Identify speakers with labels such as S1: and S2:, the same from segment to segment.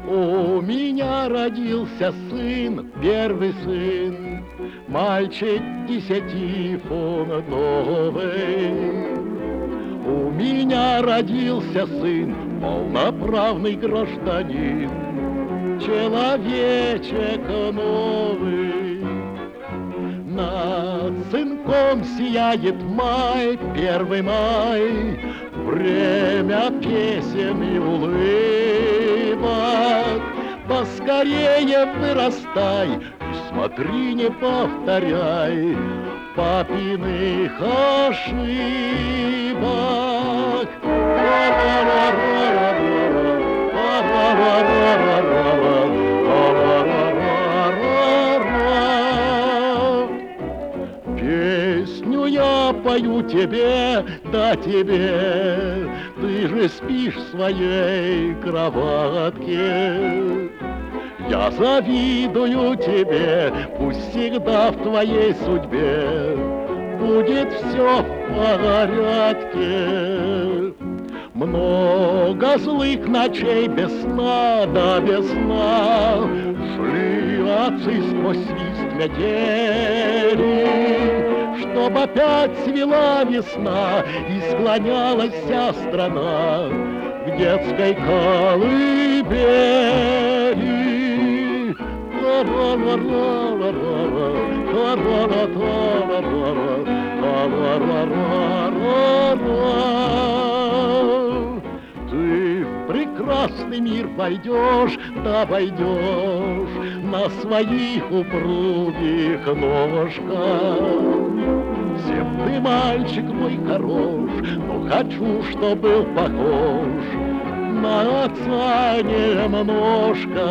S1: У меня родился сын, первый сын, мальчик 10 фунтовый. У меня родился сын, полноправный гражданин, человечек новый. Над сынком сияет май, 1 май, время песен и улыбок. Поскорее вырастай и смотри, не повторяй папиных ошибок. Песню я пою тебе, да тебе, ты же спишь в своей кроватке. Я завидую тебе, пусть всегда в твоей судьбе будет все в порядке. Много злых ночей без сна, да без сна, шли отцы сквозь свист метели, чтоб опять свела весна и склонялась вся страна к детской колыбели. Ты в прекрасный мир войдешь, да войдешь на своих упругих ножках. Всем ты, мальчик мой, хорош, но хочу, чтоб был похож на отца немножко.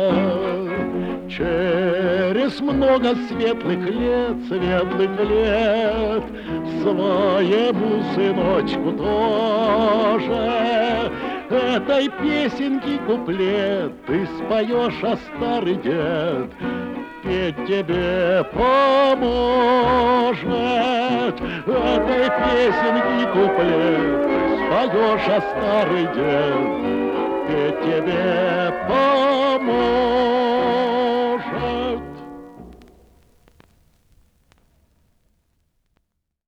S1: Через много светлых лет, своему сыночку тоже этой песенки куплет ты споешь, а старый дед петь тебе поможет. Этой песенки куплет ты споешь, а старый дед петь тебе поможет.